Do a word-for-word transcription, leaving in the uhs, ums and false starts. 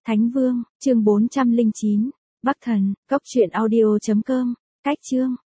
Thánh Vương, chương bốn trăm lẻ chín, Bắc Thần, cốc truyện audio chấm com, cách chương.